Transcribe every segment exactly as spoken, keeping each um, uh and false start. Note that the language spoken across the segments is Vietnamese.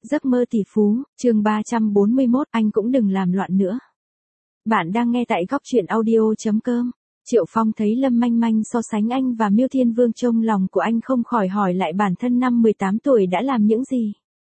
Giấc mơ tỷ phú, chương ba trăm bốn mươi mốt, anh cũng đừng làm loạn nữa. Bạn đang nghe tại góc truyện audio.com. Triệu Phong thấy Lâm Manh Manh so sánh anh và Miêu Thiên Vương, trong lòng của anh không khỏi hỏi lại bản thân năm mười tám tuổi đã làm những gì.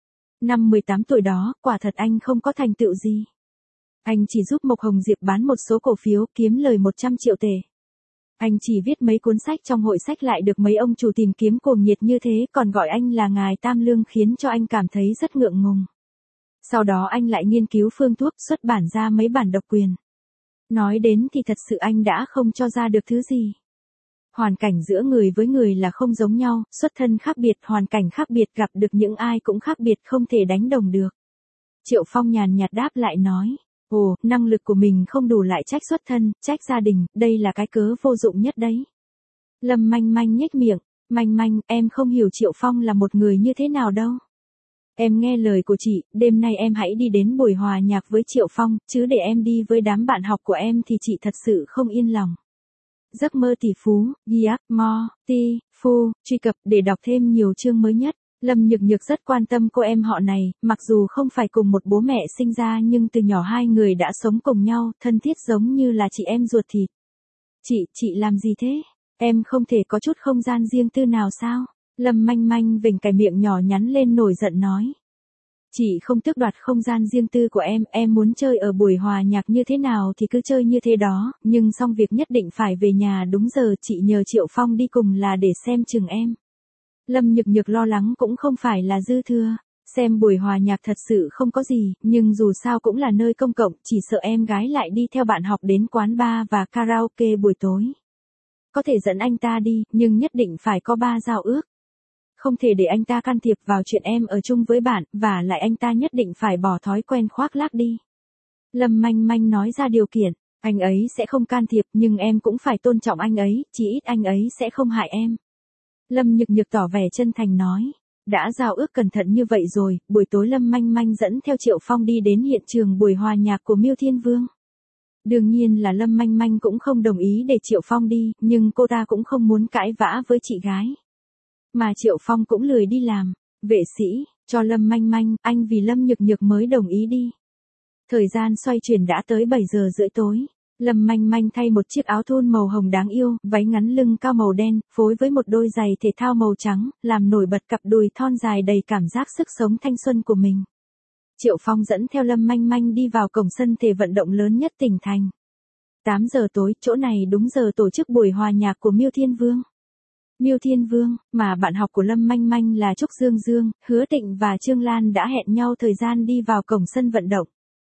Năm mười tám tuổi đó, quả thật anh không có thành tựu gì. Anh chỉ giúp Mộc Hồng Diệp bán một số cổ phiếu kiếm lời một trăm triệu tệ. Anh chỉ viết mấy cuốn sách trong hội sách lại được mấy ông chủ tìm kiếm cuồng nhiệt như thế, còn gọi anh là Ngài Tam Lương, khiến cho anh cảm thấy rất ngượng ngùng. Sau đó anh lại nghiên cứu phương thuốc, xuất bản ra mấy bản độc quyền. Nói đến thì thật sự anh đã không cho ra được thứ gì. Hoàn cảnh giữa người với người là không giống nhau, xuất thân khác biệt, hoàn cảnh khác biệt, gặp được những ai cũng khác biệt, không thể đánh đồng được. Triệu Phong nhàn nhạt đáp lại nói. Ồ, năng lực của mình không đủ lại trách xuất thân, trách gia đình, đây là cái cớ vô dụng nhất đấy. Lâm Manh Manh nhếch miệng. Manh Manh, em không hiểu Triệu Phong là một người như thế nào đâu. Em nghe lời của chị, đêm nay em hãy đi đến buổi hòa nhạc với Triệu Phong, chứ để em đi với đám bạn học của em thì chị thật sự không yên lòng. Giấc mơ tỷ phú, Giac Mo, Ti, Phu, truy cập để đọc thêm nhiều chương mới nhất. Lâm Nhược Nhược rất quan tâm cô em họ này, mặc dù không phải cùng một bố mẹ sinh ra nhưng từ nhỏ hai người đã sống cùng nhau, thân thiết giống như là chị em ruột thịt. Chị, chị làm gì thế? Em không thể có chút không gian riêng tư nào sao? Lâm Manh Manh vểnh cái miệng nhỏ nhắn lên nổi giận nói. Chị không tước đoạt không gian riêng tư của em, em muốn chơi ở buổi hòa nhạc như thế nào thì cứ chơi như thế đó, nhưng xong việc nhất định phải về nhà đúng giờ, chị nhờ Triệu Phong đi cùng là để xem chừng em. Lâm Nhược Nhược lo lắng cũng không phải là dư thừa, xem buổi hòa nhạc thật sự không có gì, nhưng dù sao cũng là nơi công cộng, chỉ sợ em gái lại đi theo bạn học đến quán bar và karaoke buổi tối. Có thể dẫn anh ta đi, nhưng nhất định phải có ba giao ước. Không thể để anh ta can thiệp vào chuyện em ở chung với bạn, và lại anh ta nhất định phải bỏ thói quen khoác lác đi. Lâm Manh Manh nói ra điều kiện, anh ấy sẽ không can thiệp nhưng em cũng phải tôn trọng anh ấy, chỉ ít anh ấy sẽ không hại em. Lâm Nhược Nhược tỏ vẻ chân thành nói. Đã giao ước cẩn thận như vậy rồi, buổi tối Lâm Manh Manh dẫn theo Triệu Phong đi đến hiện trường buổi hòa nhạc của Miêu Thiên Vương. Đương nhiên là Lâm Manh Manh cũng không đồng ý để Triệu Phong đi, nhưng cô ta cũng không muốn cãi vã với chị gái. Mà Triệu Phong cũng lười đi làm vệ sĩ cho Lâm Manh Manh, anh vì Lâm Nhược Nhược mới đồng ý đi. Thời gian xoay chuyển đã tới bảy giờ rưỡi tối. Lâm Manh Manh thay một chiếc áo thun màu hồng đáng yêu, váy ngắn lưng cao màu đen, phối với một đôi giày thể thao màu trắng, làm nổi bật cặp đùi thon dài đầy cảm giác sức sống thanh xuân của mình. Triệu Phong dẫn theo Lâm Manh Manh đi vào cổng sân thể vận động lớn nhất tỉnh thành. tám giờ tối, chỗ này đúng giờ tổ chức buổi hòa nhạc của Miêu Thiên Vương. Miêu Thiên Vương, mà bạn học của Lâm Manh Manh là Trúc Dương Dương, Hứa Tịnh và Trương Lan đã hẹn nhau thời gian đi vào cổng sân vận động.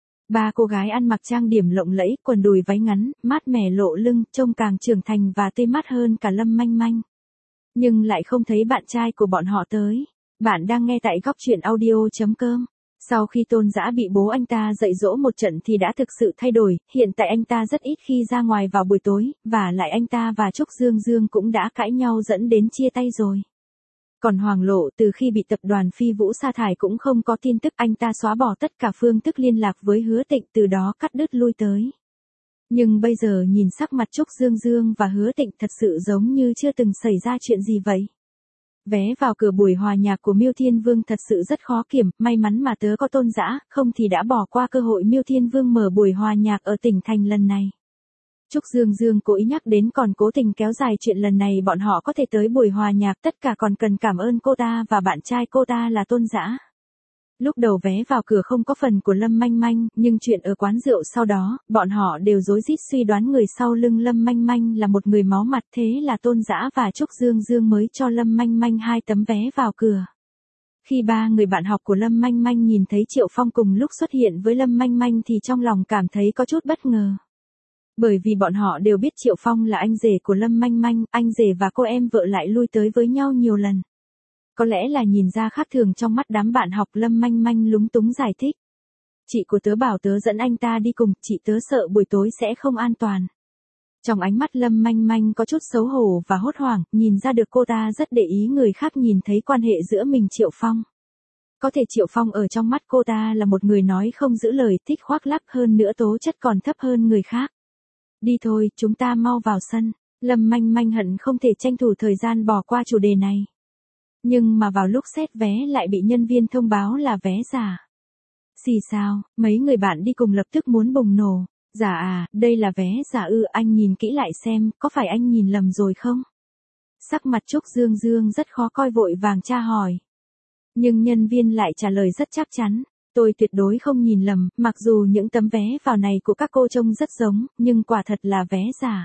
Ba cô gái ăn mặc trang điểm lộng lẫy, quần đùi váy ngắn, mát mẻ lộ lưng, trông càng trưởng thành và tươi mát hơn cả Lâm Manh Manh. Nhưng lại không thấy bạn trai của bọn họ tới. Bạn đang nghe tại góc truyện audio.com. Sau khi Tôn Dã bị bố anh ta dạy dỗ một trận thì đã thực sự thay đổi, hiện tại anh ta rất ít khi ra ngoài vào buổi tối, và lại anh ta và Trúc Dương Dương cũng đã cãi nhau dẫn đến chia tay rồi. Còn Hoàng Lộ từ khi bị tập đoàn Phi Vũ sa thải cũng không có tin tức, anh ta xóa bỏ tất cả phương thức liên lạc với Hứa Tịnh, từ đó cắt đứt lui tới. Nhưng bây giờ nhìn sắc mặt Trúc Dương Dương và Hứa Tịnh thật sự giống như chưa từng xảy ra chuyện gì vậy. Vé vào cửa buổi hòa nhạc của Miêu Thiên Vương thật sự rất khó kiểm, may mắn mà tớ có Tôn Dã, không thì đã bỏ qua cơ hội Miêu Thiên Vương mở buổi hòa nhạc ở tỉnh thành lần này. Trúc Dương Dương cố ý nhắc đến, còn cố tình kéo dài chuyện lần này bọn họ có thể tới buổi hòa nhạc, tất cả còn cần cảm ơn cô ta và bạn trai cô ta là Tôn Dã. Lúc đầu vé vào cửa không có phần của Lâm Manh Manh, nhưng chuyện ở quán rượu sau đó, bọn họ đều rối rít suy đoán người sau lưng Lâm Manh Manh là một người máu mặt, thế là Tôn Dã và Trúc Dương Dương mới cho Lâm Manh Manh hai tấm vé vào cửa. Khi ba người bạn học của Lâm Manh Manh nhìn thấy Triệu Phong cùng lúc xuất hiện với Lâm Manh Manh thì trong lòng cảm thấy có chút bất ngờ. Bởi vì bọn họ đều biết Triệu Phong là anh rể của Lâm Manh Manh, anh rể và cô em vợ lại lui tới với nhau nhiều lần. Có lẽ là nhìn ra khác thường trong mắt đám bạn học, Lâm Manh Manh lúng túng giải thích. Chị của tớ bảo tớ dẫn anh ta đi cùng, chị tớ sợ buổi tối sẽ không an toàn. Trong ánh mắt Lâm Manh Manh có chút xấu hổ và hốt hoảng, nhìn ra được cô ta rất để ý người khác nhìn thấy quan hệ giữa mình Triệu Phong. Có thể Triệu Phong ở trong mắt cô ta là một người nói không giữ lời, thích khoác lác, hơn nữa tố chất còn thấp hơn người khác. Đi thôi, chúng ta mau vào sân. Lâm Manh Manh hận không thể tranh thủ thời gian bỏ qua chủ đề này. Nhưng mà vào lúc xét vé lại bị nhân viên thông báo là vé giả. Xì sao, mấy người bạn đi cùng lập tức muốn bùng nổ. Giả à, đây là vé giả ư, anh nhìn kỹ lại xem, có phải anh nhìn lầm rồi không? Sắc mặt Trúc Dương Dương rất khó coi, vội vàng tra hỏi. Nhưng nhân viên lại trả lời rất chắc chắn. Tôi tuyệt đối không nhìn lầm, mặc dù những tấm vé vào này của các cô trông rất giống, nhưng quả thật là vé giả.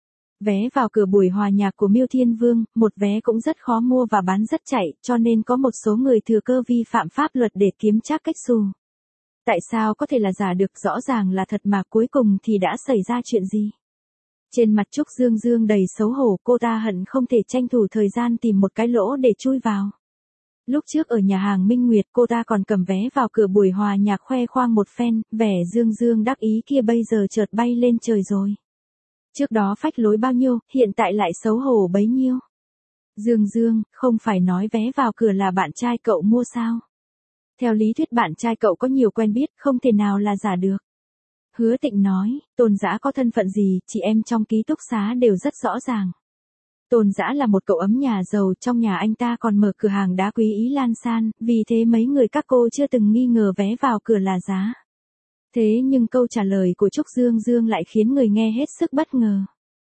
Vé vào cửa buổi hòa nhạc của Miêu Thiên Vương, một vé cũng rất khó mua và bán rất chạy, cho nên có một số người thừa cơ vi phạm pháp luật để kiếm trác cách xù. Tại sao có thể là giả được, rõ ràng là thật mà cuối cùng thì đã xảy ra chuyện gì? Trên mặt Trúc Dương Dương đầy xấu hổ, cô ta hận không thể tranh thủ thời gian tìm một cái lỗ để chui vào. Lúc trước ở nhà hàng Minh Nguyệt cô ta còn cầm vé vào cửa buổi hòa nhạc khoe khoang một phen, vẻ Dương Dương đắc ý kia bây giờ chợt bay lên trời rồi. Trước đó phách lối bao nhiêu, hiện tại lại xấu hổ bấy nhiêu. Dương Dương, không phải nói vé vào cửa là bạn trai cậu mua sao? Theo lý thuyết bạn trai cậu có nhiều quen biết, không thể nào là giả được. Hứa Tịnh nói, Tôn Dã có thân phận gì, chị em trong ký túc xá đều rất rõ ràng. Tôn Dã là một cậu ấm nhà giàu, trong nhà anh ta còn mở cửa hàng đá quý Ý Lan San, vì thế mấy người các cô chưa từng nghi ngờ vé vào cửa là giá. Thế nhưng câu trả lời của Trúc Dương Dương lại khiến người nghe hết sức bất ngờ.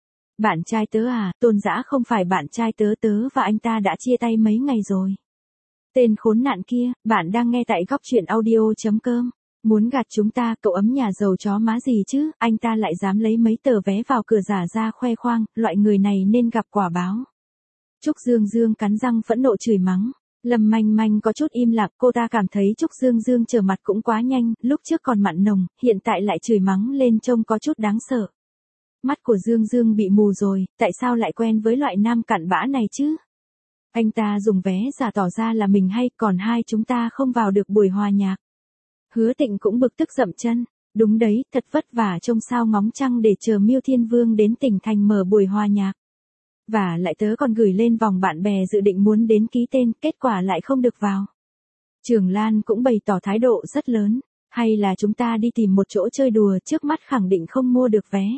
Bạn trai tớ à, Tôn Dã không phải bạn trai tớ, tớ và anh ta đã chia tay mấy ngày rồi. Tên khốn nạn kia, bạn đang nghe tại góc truyện audio chấm com. Muốn gạt chúng ta, cậu ấm nhà giàu chó má gì chứ, anh ta lại dám lấy mấy tờ vé vào cửa giả ra khoe khoang, loại người này nên gặp quả báo. Trúc Dương Dương cắn răng phẫn nộ chửi mắng. Lâm Manh Manh có chút im lặng, cô ta cảm thấy Trúc Dương Dương trở mặt cũng quá nhanh, lúc trước còn mặn nồng, hiện tại lại chửi mắng lên trông có chút đáng sợ. Mắt của Dương Dương bị mù rồi, tại sao lại quen với loại nam cặn bã này chứ? Anh ta dùng vé giả tỏ ra là mình hay, còn hai chúng ta không vào được buổi hòa nhạc. Hứa Tịnh cũng bực tức dậm chân. Đúng đấy, thật vất vả trông sao ngóng trăng để chờ Miêu Thiên Vương đến tỉnh thành mở buổi hòa nhạc. Và lại tớ còn gửi lên vòng bạn bè dự định muốn đến ký tên, kết quả lại không được vào. Trường Lan cũng bày tỏ thái độ rất lớn. Hay là chúng ta đi tìm một chỗ chơi đùa, trước mắt khẳng định không mua được vé.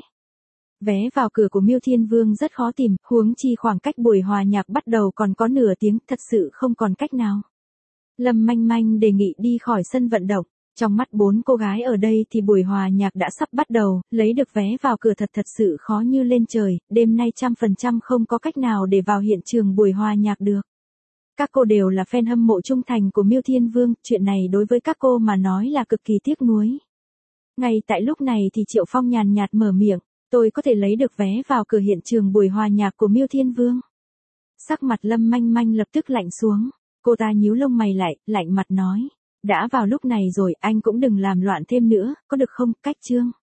Vé vào cửa của Miêu Thiên Vương rất khó tìm, huống chi khoảng cách buổi hòa nhạc bắt đầu còn có nửa tiếng, thật sự không còn cách nào. Lâm Manh Manh đề nghị đi khỏi sân vận động. Trong mắt bốn cô gái ở đây thì buổi hòa nhạc đã sắp bắt đầu, lấy được vé vào cửa thật thật sự khó như lên trời, đêm nay trăm phần trăm không có cách nào để vào hiện trường buổi hòa nhạc được. Các cô đều là fan hâm mộ trung thành của Miêu Thiên Vương, chuyện này đối với các cô mà nói là cực kỳ tiếc nuối. Ngay tại lúc này thì Triệu Phong nhàn nhạt mở miệng, tôi có thể lấy được vé vào cửa hiện trường buổi hòa nhạc của Miêu Thiên Vương. Sắc mặt Lâm Manh Manh lập tức lạnh xuống, cô ta nhíu lông mày lại, lạnh mặt nói. Đã vào lúc này rồi, anh cũng đừng làm loạn thêm nữa, có được không, cách chương.